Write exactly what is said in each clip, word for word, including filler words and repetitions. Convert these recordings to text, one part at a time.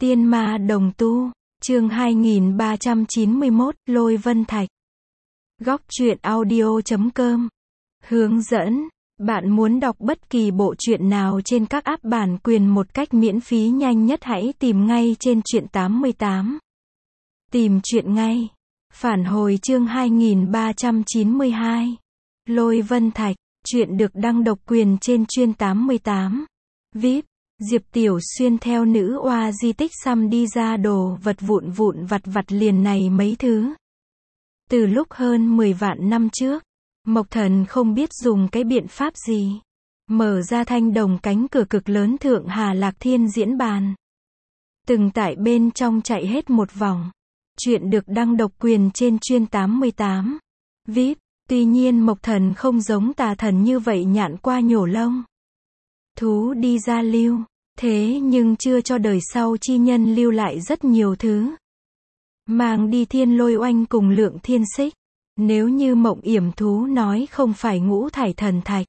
Tiên ma đồng tu, chương hai nghìn ba trăm chín mươi mốt, Lôi Vân Thạch. Góc truyện audio chấm com. Hướng dẫn, bạn muốn đọc bất kỳ bộ truyện nào trên các app bản quyền một cách miễn phí nhanh nhất hãy tìm ngay trên truyện tám mươi tám. Tìm truyện ngay. Phản hồi chương hai nghìn ba trăm chín mươi hai. Lôi Vân Thạch, truyện được đăng độc quyền trên truyện tám mươi tám. vê i pê. Diệp Tiểu Xuyên theo nữ oa di tích xăm đi ra đồ vật vụn vụn vặt vặt liền này mấy thứ. Từ lúc hơn mười vạn năm trước, Mộc Thần không biết dùng cái biện pháp gì. Mở ra thanh đồng cánh cửa cực lớn Thượng Hà Lạc Thiên diễn bàn. Từng tại bên trong chạy hết một vòng. Chuyện được đăng độc quyền trên truyện tám mươi tám. vê i pê. Tuy nhiên Mộc Thần không giống tà thần như vậy nhạn qua nhổ lông. Thú đi ra lưu. Thế nhưng chưa cho đời sau chi nhân lưu lại rất nhiều thứ. Mang đi thiên lôi oanh cùng lượng thiên xích. Nếu như Mộng Yểm Thú nói không phải ngũ thải thần thạch.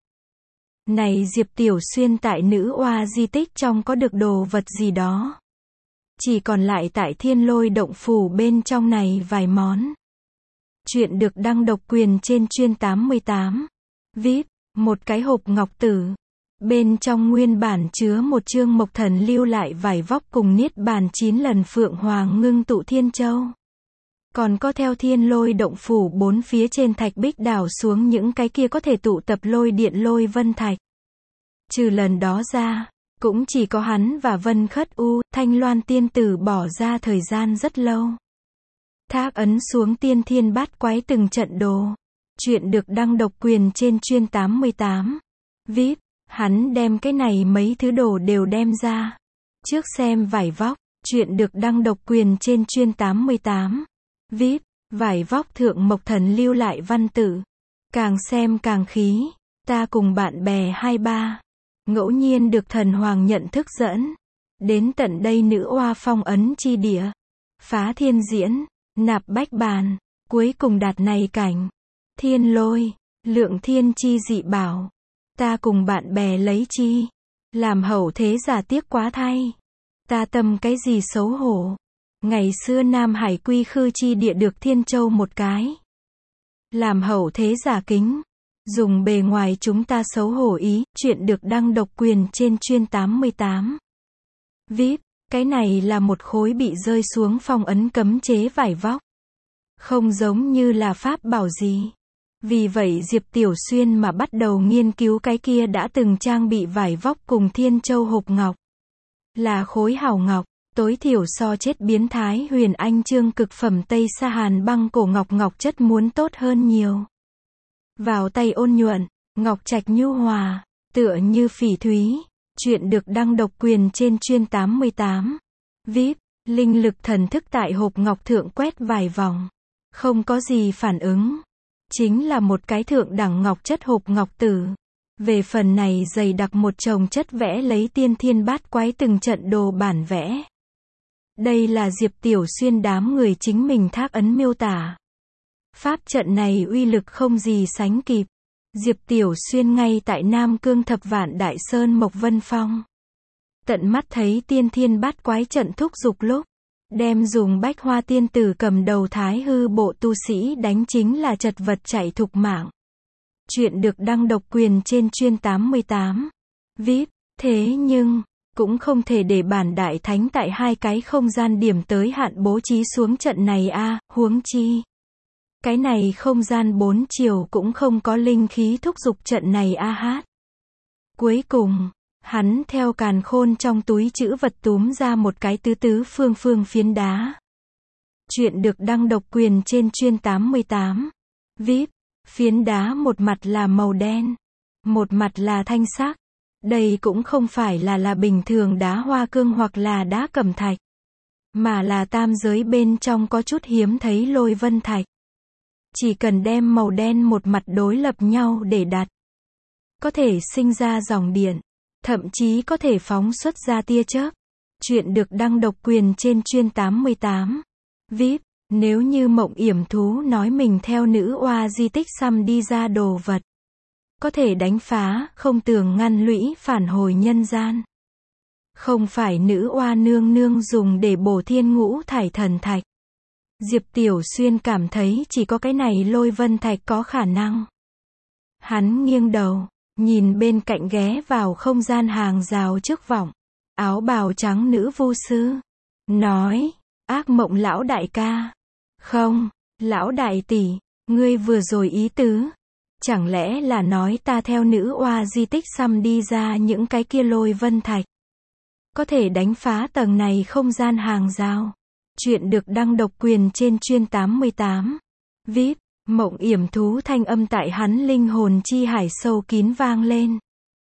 Này Diệp Tiểu Xuyên tại nữ oa di tích trong có được đồ vật gì đó. Chỉ còn lại tại thiên lôi động phủ bên trong này vài món. Chuyện được đăng độc quyền trên truyện tám mươi tám. vê i pê. Một cái hộp ngọc tử. Bên trong nguyên bản chứa một chương Mộc Thần lưu lại vải vóc cùng niết bàn chín lần phượng hoàng ngưng tụ thiên châu. Còn có theo thiên lôi động phủ bốn phía trên thạch bích đảo xuống những cái kia có thể tụ tập lôi điện lôi vân thạch. Trừ lần đó ra, cũng chỉ có hắn và Vân Khất U, Thanh Loan tiên tử bỏ ra thời gian rất lâu. Thác ấn xuống tiên thiên bát quái từng trận đồ. Chuyện được đăng độc quyền trên truyện tám mươi tám. vê i pê. Hắn đem cái này mấy thứ đồ đều đem ra. Trước xem vải vóc, chuyện được đăng độc quyền trên truyện tám mươi tám. vê i pê. Vải vóc Thượng Mộc Thần lưu lại văn tự. Càng xem càng khí. Ta cùng bạn bè hai ba. Ngẫu nhiên được thần hoàng nhận thức dẫn. Đến tận đây nữ oa phong ấn chi địa. Phá thiên diễn. Nạp bách bàn. Cuối cùng đạt này cảnh. Thiên lôi. Lượng thiên chi dị bảo. Ta cùng bạn bè lấy chi. Làm hậu thế giả tiếc quá thay. Ta tâm cái gì xấu hổ. Ngày xưa Nam Hải quy khư chi địa được thiên châu một cái. Làm hậu thế giả kính. Dùng bề ngoài chúng ta xấu hổ ý. Chuyện được đăng độc quyền trên truyện tám mươi tám. vê i pê. Cái này là một khối bị rơi xuống phong ấn cấm chế vải vóc. Không giống như là pháp bảo gì. Vì vậy Diệp Tiểu Xuyên mà bắt đầu nghiên cứu cái kia đã từng trang bị vải vóc cùng thiên châu hộp ngọc. Là khối hảo ngọc, tối thiểu so chết biến thái huyền anh chương cực phẩm Tây Sa Hàn băng cổ ngọc ngọc chất muốn tốt hơn nhiều. Vào tay ôn nhuận, ngọc trạch nhu hòa, tựa như phỉ thúy. Chuyện được đăng độc quyền trên truyện tám mươi tám. vê i pê. Linh lực thần thức tại hộp ngọc thượng quét vài vòng. Không có gì phản ứng. Chính là một cái thượng đẳng ngọc chất hộp ngọc tử. Về phần này dày đặc một chồng chất vẽ lấy tiên thiên bát quái từng trận đồ bản vẽ. Đây là Diệp Tiểu Xuyên đám người chính mình thác ấn miêu tả. Pháp trận này uy lực không gì sánh kịp. Diệp Tiểu Xuyên ngay tại Nam Cương Thập Vạn Đại Sơn Mộc Vân Phong. Tận mắt thấy tiên thiên bát quái trận thúc giục lúc. Đem dùng bách hoa tiên tử cầm đầu thái hư bộ tu sĩ đánh chính là chật vật chạy thục mạng. Chuyện được đăng độc quyền trên truyện tám mươi tám. vê i pê. Thế nhưng, cũng không thể để bản đại thánh tại hai cái không gian điểm tới hạn bố trí xuống trận này a à, huống chi. Cái này không gian bốn chiều cũng không có linh khí thúc giục trận này a hát. Cuối cùng, hắn theo càn khôn trong túi trữ vật túm ra một cái tứ tứ phương phương phiến đá. Chuyện được đăng độc quyền trên truyện tám mươi tám. vê i pê. Phiến đá một mặt là màu đen. Một mặt là thanh sắc. Đây cũng không phải là là bình thường đá hoa cương hoặc là đá cẩm thạch. Mà là tam giới bên trong có chút hiếm thấy lôi vân thạch. Chỉ cần đem màu đen một mặt đối lập nhau để đặt. Có thể sinh ra dòng điện. Thậm chí có thể phóng xuất ra tia chớp. Chuyện được đăng độc quyền trên truyện tám mươi tám. vê i pê. Nếu như Mộng Yểm Thú nói mình theo nữ oa di tích xăm đi ra đồ vật. Có thể đánh phá, không tường ngăn lũy phản hồi nhân gian. Không phải nữ oa nương nương dùng để bổ thiên ngũ thải thần thạch. Diệp Tiểu Xuyên cảm thấy chỉ có cái này Lôi Vân Thạch có khả năng. Hắn nghiêng đầu, nhìn bên cạnh ghé vào không gian hàng rào trước vọng. Áo bào trắng nữ vu sư. Nói, ác mộng lão đại ca. Không, lão đại tỷ, ngươi vừa rồi ý tứ. Chẳng lẽ là nói ta theo nữ oa di tích xăm đi ra những cái kia Lôi Vân Thạch. Có thể đánh phá tầng này không gian hàng rào. Chuyện được đăng độc quyền trên chuyên tám mươi tám. vê i pê, mộng yểm thú thanh âm tại hắn linh hồn chi hải sâu kín vang lên.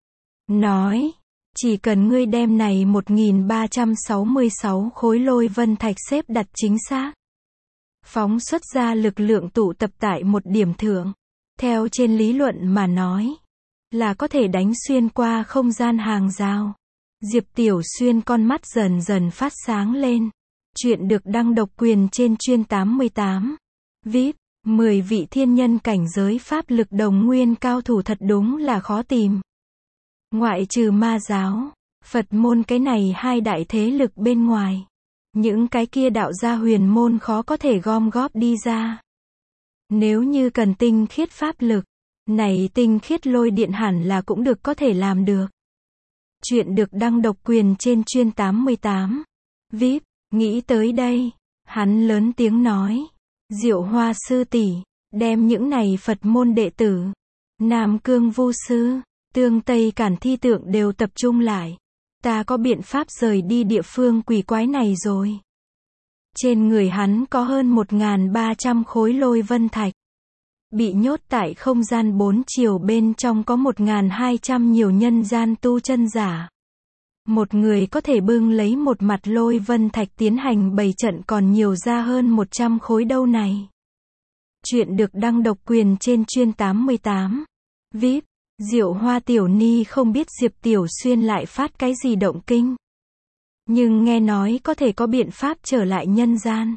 Nói, chỉ cần ngươi đem này một nghìn ba trăm sáu mươi sáu khối Lôi Vân Thạch xếp đặt chính xác. Phóng xuất ra lực lượng tụ tập tại một điểm thượng. Theo trên lý luận mà nói, là có thể đánh xuyên qua không gian hàng rào. Diệp Tiểu Xuyên con mắt dần dần phát sáng lên. Chuyện được đăng độc quyền trên chuyên tám mươi tám. vê i pê, mười vị thiên nhân cảnh giới pháp lực đồng nguyên cao thủ thật đúng là khó tìm. Ngoại trừ ma giáo, Phật môn cái này hai đại thế lực bên ngoài. Những cái kia đạo gia huyền môn khó có thể gom góp đi ra. Nếu như cần tinh khiết pháp lực, này tinh khiết lôi điện hẳn là cũng được có thể làm được. Chuyện được đăng độc quyền trên chuyên tám mươi tám. vê i pê, nghĩ tới đây, hắn lớn tiếng nói. Diệu Hoa sư tỷ, đem những này Phật môn đệ tử, Nam Cương vu sư, Tương Tây Cản thi tượng đều tập trung lại. Ta có biện pháp rời đi địa phương quỷ quái này rồi. Trên người hắn có hơn một nghìn ba trăm khối Lôi Vân Thạch. Bị nhốt tại không gian bốn chiều bên trong có một nghìn hai trăm nhiều nhân gian tu chân giả. Một người có thể bưng lấy một mặt Lôi Vân Thạch tiến hành bày trận còn nhiều ra hơn một trăm khối đâu này. Chuyện được đăng độc quyền trên chuyên tám mươi tám. vê i pê, Diệu Hoa Tiểu Ni không biết Diệp Tiểu Xuyên lại phát cái gì động kinh. Nhưng nghe nói có thể có biện pháp trở lại nhân gian.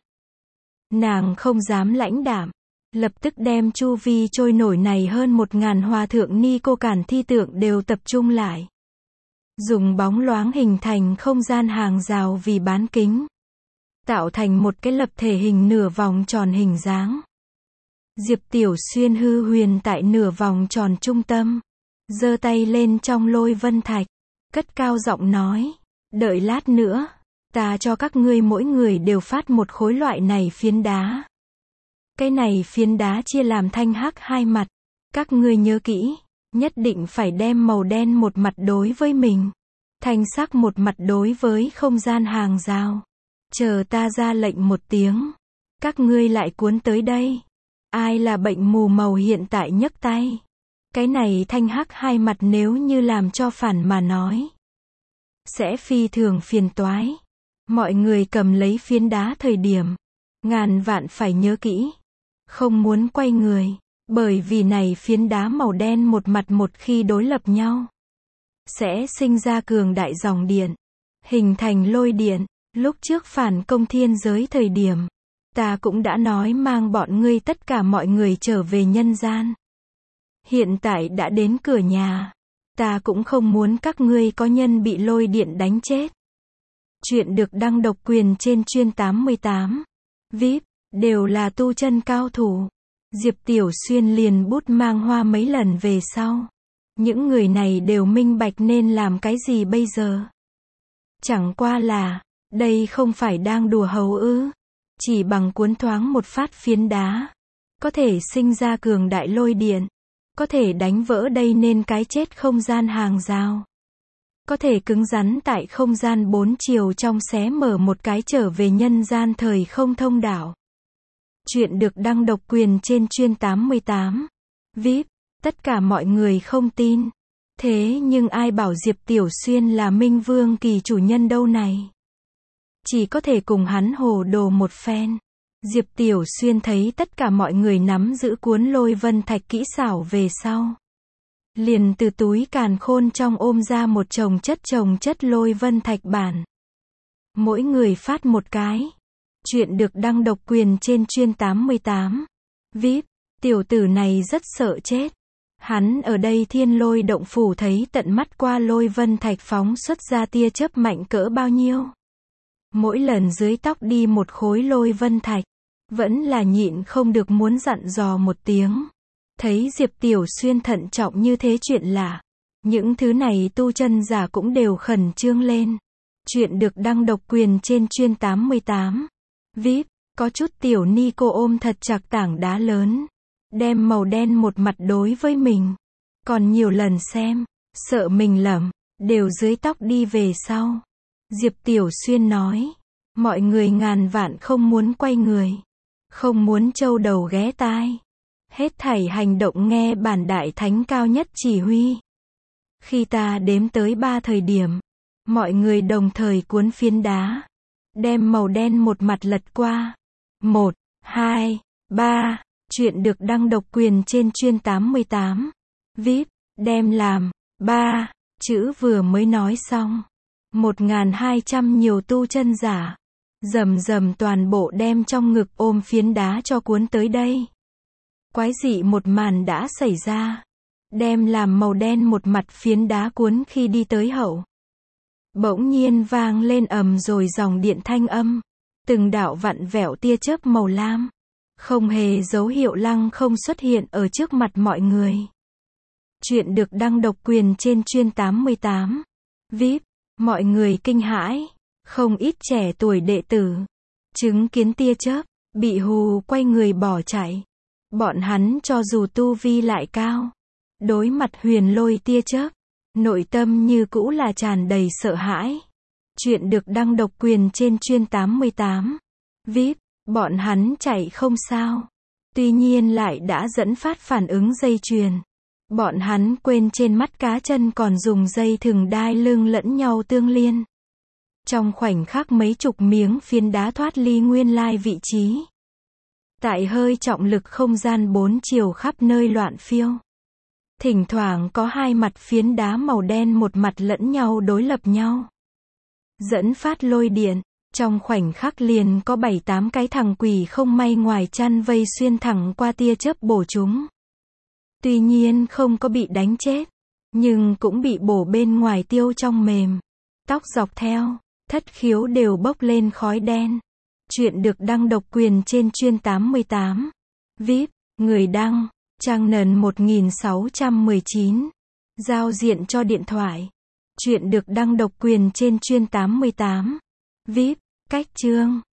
Nàng không dám lãnh đạm. Lập tức đem chu vi trôi nổi này hơn một ngàn hòa thượng ni cô cản thi tượng đều tập trung lại. Dùng bóng loáng hình thành không gian hàng rào vì bán kính. Tạo thành một cái lập thể hình nửa vòng tròn hình dáng. Diệp Tiểu Xuyên hư huyền tại nửa vòng tròn trung tâm. Giơ tay lên trong Lôi Vân Thạch. Cất cao giọng nói. Đợi lát nữa, ta cho các ngươi mỗi người đều phát một khối loại này phiến đá. Cái này phiến đá chia làm thanh hắc hai mặt. Các ngươi nhớ kỹ, nhất định phải đem màu đen một mặt đối với mình. Thanh sắc một mặt đối với không gian hàng rào. Chờ ta ra lệnh một tiếng. Các ngươi lại cuốn tới đây. Ai là bệnh mù màu hiện tại nhấc tay. Cái này thanh hắc hai mặt nếu như làm cho phản mà nói. Sẽ phi thường phiền toái. Mọi người cầm lấy phiến đá thời điểm. Ngàn vạn phải nhớ kỹ. Không muốn quay người. Bởi vì này phiến đá màu đen một mặt một khi đối lập nhau. Sẽ sinh ra cường đại dòng điện. Hình thành lôi điện. Lúc trước phản công thiên giới thời điểm. Ta cũng đã nói mang bọn ngươi tất cả mọi người trở về nhân gian. Hiện tại đã đến cửa nhà. Ta cũng không muốn các ngươi có nhân bị lôi điện đánh chết. Chuyện được đăng độc quyền trên chuyên tám mươi tám. vê i pê, đều là tu chân cao thủ. Diệp Tiểu Xuyên liền bút mang hoa mấy lần về sau. Những người này đều minh bạch nên làm cái gì bây giờ. Chẳng qua là, đây không phải đang đùa hầu ư. Chỉ bằng cuốn thoáng một phát phiến đá. Có thể sinh ra cường đại lôi điện. Có thể đánh vỡ đây nên cái chết không gian hàng rào. Có thể cứng rắn tại không gian bốn chiều trong xé mở một cái trở về nhân gian thời không thông đạo. Chuyện được đăng độc quyền trên chuyên tám mươi tám. vê i pê, tất cả mọi người không tin. Thế nhưng ai bảo Diệp Tiểu Xuyên là Minh Vương kỳ chủ nhân đâu này. Chỉ có thể cùng hắn hồ đồ một phen. Diệp Tiểu Xuyên thấy tất cả mọi người nắm giữ cuốn Lôi Vân Thạch kỹ xảo về sau. Liền từ túi càn khôn trong ôm ra một chồng chất chồng chất Lôi Vân Thạch bản. Mỗi người phát một cái. Chuyện được đăng độc quyền trên chuyên tám mươi tám. vê i pê, tiểu tử này rất sợ chết. Hắn ở đây Thiên Lôi Động Phủ thấy tận mắt qua lôi vân thạch phóng xuất ra tia chớp mạnh cỡ bao nhiêu. Mỗi lần dưới tóc đi một khối lôi vân thạch, vẫn là nhịn không được muốn dặn dò một tiếng. Thấy Diệp Tiểu Xuyên thận trọng như thế chuyện lạ. Những thứ này tu chân giả cũng đều khẩn trương lên. Chuyện được đăng độc quyền trên chuyên tám mươi tám. vê i pê, có chút tiểu ni cô ôm thật chặt tảng đá lớn. Đem màu đen một mặt đối với mình. Còn nhiều lần xem, sợ mình lầm, đều dưới tóc đi về sau. Diệp Tiểu Xuyên nói, mọi người ngàn vạn không muốn quay người. Không muốn trâu đầu ghé tai. Hết thảy hành động nghe bản đại thánh cao nhất chỉ huy. Khi ta đếm tới ba thời điểm, mọi người đồng thời cuốn phiến đá. Đem màu đen một mặt lật qua. Một, hai, ba. Chuyện được đăng độc quyền trên chuyên tám mươi tám. vê i pê, đem làm. Ba. Chữ vừa mới nói xong. Một nghìn hai trăm nhiều tu chân giả. Rầm rầm toàn bộ đem trong ngực ôm phiến đá cho cuốn tới đây. Quái dị một màn đã xảy ra. Đem làm màu đen một mặt phiến đá cuốn khi đi tới hậu. Bỗng nhiên vang lên ầm rồi dòng điện thanh âm. Từng đạo vặn vẹo tia chớp màu lam. Không hề dấu hiệu lăng không xuất hiện ở trước mặt mọi người. Chuyện được đăng độc quyền trên chuyên tám mươi tám. vê i pê, mọi người kinh hãi. Không ít trẻ tuổi đệ tử. Chứng kiến tia chớp, bị hù quay người bỏ chạy. Bọn hắn cho dù tu vi lại cao. Đối mặt huyền lôi tia chớp. Nội tâm như cũ là tràn đầy sợ hãi. Chuyện được đăng độc quyền trên chuyên tám mươi tám. vê i pê, bọn hắn chạy không sao. Tuy nhiên lại đã dẫn phát phản ứng dây chuyền. Bọn hắn quên trên mắt cá chân còn dùng dây thừng đai lưng lẫn nhau tương liên. Trong khoảnh khắc mấy chục miếng phiến đá thoát ly nguyên lai vị trí. Tại hơi trọng lực không gian bốn chiều khắp nơi loạn phiêu. Thỉnh thoảng có hai mặt phiến đá màu đen một mặt lẫn nhau đối lập nhau. Dẫn phát lôi điện. Trong khoảnh khắc liền có bảy tám cái thằng quỷ không may ngoài chăn vây xuyên thẳng qua tia chớp bổ chúng. Tuy nhiên không có bị đánh chết. Nhưng cũng bị bổ bên ngoài tiêu trong mềm. Tóc dọc theo. Thất khiếu đều bốc lên khói đen. Chuyện được đăng độc quyền trên chuyên tám mươi tám. vê i pê, người đăng, trang nền một nghìn sáu trăm mười chín. Giao diện cho điện thoại. Chuyện được đăng độc quyền trên chuyên tám mươi tám. vê i pê, cách chương.